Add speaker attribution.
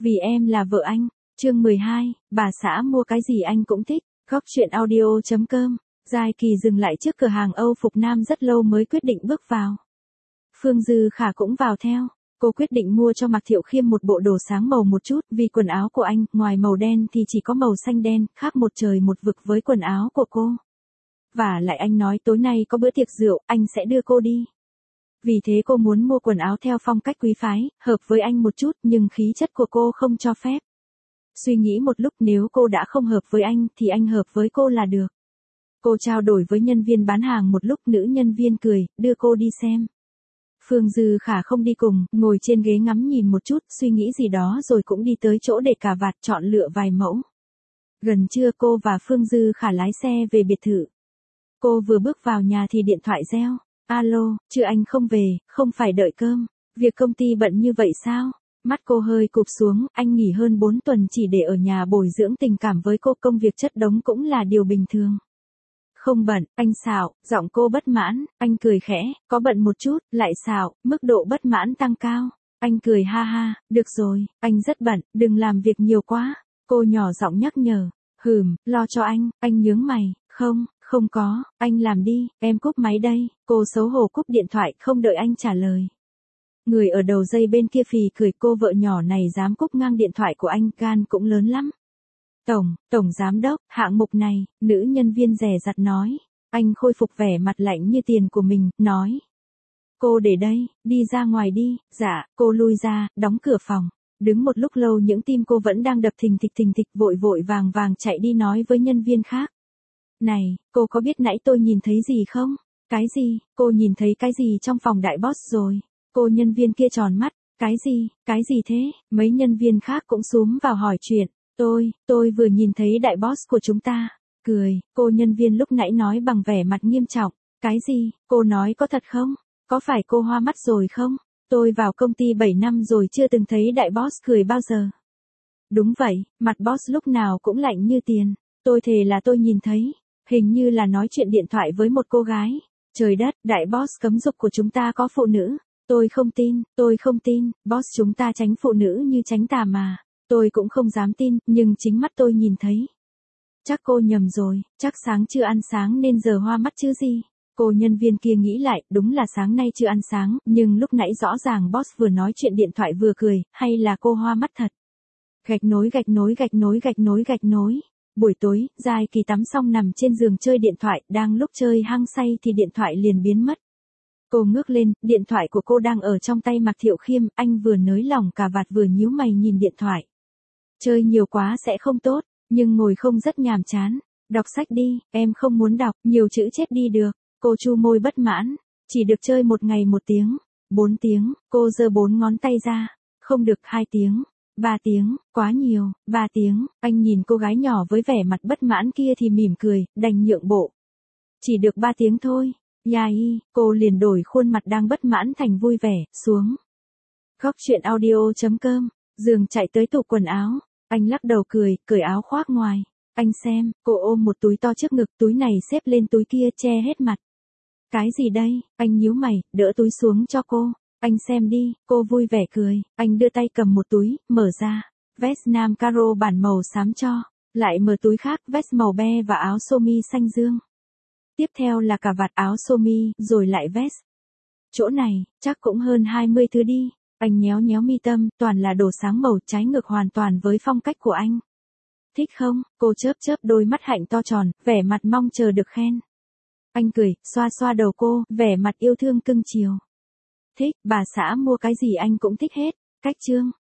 Speaker 1: Vì em là vợ anh. Chương 12, bà xã mua cái gì anh cũng thích. Góc truyện audio.com. Giai Kỳ dừng lại trước cửa hàng Âu phục nam rất lâu mới quyết định bước vào. Phương Dư Khả cũng vào theo. Cô quyết định mua cho Mạc Thiệu Khiêm một bộ đồ sáng màu một chút, vì quần áo của anh, ngoài màu đen thì chỉ có màu xanh đen, khác một trời một vực với quần áo của cô. Và lại anh nói tối nay có bữa tiệc rượu, anh sẽ đưa cô đi. Vì thế cô muốn mua quần áo theo phong cách quý phái, hợp với anh một chút, nhưng khí chất của cô không cho phép. Suy nghĩ một lúc, nếu cô đã không hợp với anh thì anh hợp với cô là được. Cô trao đổi với nhân viên bán hàng một lúc, nữ nhân viên cười, đưa cô đi xem. Phương Dư Khả không đi cùng, ngồi trên ghế ngắm nhìn một chút, suy nghĩ gì đó rồi cũng đi tới chỗ để cà vạt chọn lựa vài mẫu. Gần trưa cô và Phương Dư Khả lái xe về biệt thự. Cô vừa bước vào nhà thì điện thoại reo. Alo, chưa anh không về, không phải đợi cơm. Việc công ty bận như vậy sao? Mắt cô hơi cụp xuống, anh nghỉ hơn 4 tuần chỉ để ở nhà bồi dưỡng tình cảm với cô, công việc chất đống cũng là điều bình thường. Không bận, anh xạo, giọng cô bất mãn, anh cười khẽ, có bận một chút, lại xạo, mức độ bất mãn tăng cao. Anh cười ha ha, được rồi, anh rất bận, đừng làm việc nhiều quá. Cô nhỏ giọng nhắc nhở, lo cho anh nhướng mày, không có, anh làm đi, em cúp máy đây. Cô xấu hổ cúp điện thoại, không đợi anh trả lời. Người ở đầu dây bên kia phì cười, cô vợ nhỏ này dám cúp ngang điện thoại của anh, gan cũng lớn lắm. Tổng giám đốc, hạng mục này, nữ nhân viên dè dặt nói. Anh khôi phục vẻ mặt lạnh như tiền của mình, nói. Cô để đây, đi ra ngoài đi. Dạ, cô lui ra, đóng cửa phòng. Đứng một lúc lâu, những tim cô vẫn đang đập thình thịch, vội vàng chạy đi nói với nhân viên khác. Này, cô có biết nãy tôi nhìn thấy gì không? Cái gì? Cô nhìn thấy cái gì trong phòng đại boss rồi? Cô nhân viên kia tròn mắt. Cái gì thế? Mấy nhân viên khác cũng xúm vào hỏi chuyện. Tôi vừa nhìn thấy đại boss của chúng ta. Cười, cô nhân viên lúc nãy nói bằng vẻ mặt nghiêm trọng. Cái gì? Cô nói có thật không? Có phải cô hoa mắt rồi không? Tôi vào công ty 7 năm rồi chưa từng thấy đại boss cười bao giờ. Đúng vậy, mặt boss lúc nào cũng lạnh như tiền. Tôi thề là tôi nhìn thấy. Hình như là nói chuyện điện thoại với một cô gái. Trời đất, đại boss cấm dục của chúng ta có phụ nữ. Tôi không tin, boss chúng ta tránh phụ nữ như tránh tà mà. Tôi cũng không dám tin, nhưng chính mắt tôi nhìn thấy. Chắc cô nhầm rồi, chắc sáng chưa ăn sáng nên giờ hoa mắt chứ gì. Cô nhân viên kia nghĩ lại, đúng là sáng nay chưa ăn sáng, nhưng lúc nãy rõ ràng boss vừa nói chuyện điện thoại vừa cười, hay là cô hoa mắt thật. Gạch nối. Buổi tối, Giai Kỳ tắm xong nằm trên giường chơi điện thoại, đang lúc chơi hăng say thì điện thoại liền biến mất. Cô ngước lên, điện thoại của cô đang ở trong tay Mạc Thiệu Khiêm, anh vừa nới lỏng cà vạt vừa nhíu mày nhìn điện thoại. Chơi nhiều quá sẽ không tốt, nhưng ngồi không rất nhàm chán. Đọc sách đi, em không muốn đọc, nhiều chữ chết đi được. Cô chu môi bất mãn, chỉ được chơi một ngày 1 tiếng, 4 tiếng, cô giơ 4 ngón tay ra. Không được 2 tiếng. 3 tiếng, quá nhiều. 3 tiếng, anh nhìn cô gái nhỏ với vẻ mặt bất mãn kia thì mỉm cười, đành nhượng bộ. Chỉ được 3 tiếng thôi. Yai, cô liền đổi khuôn mặt đang bất mãn thành vui vẻ, xuống. Góc truyện audio.com, giường chạy tới tủ quần áo. Anh lắc đầu cười, cởi áo khoác ngoài. Anh xem, cô ôm một túi to trước ngực, túi này xếp lên túi kia che hết mặt. Cái gì đây? Anh nhíu mày, đỡ túi xuống cho cô. Anh xem đi, cô vui vẻ cười. Anh đưa tay cầm một túi, mở ra. Vest nam caro bản màu xám cho. Lại mở túi khác, vest màu be và áo sơ mi xanh dương. Tiếp theo là cà vạt, áo sơ mi, rồi lại vest. Chỗ này, chắc cũng hơn 20 thứ đi. Anh nhéo mi tâm, toàn là đồ sáng màu, trái ngược hoàn toàn với phong cách của anh. Thích không? Cô chớp đôi mắt hạnh to tròn, vẻ mặt mong chờ được khen. Anh cười, xoa đầu cô, vẻ mặt yêu thương cưng chiều. Thích, bà xã mua cái gì anh cũng thích hết. Cách chương.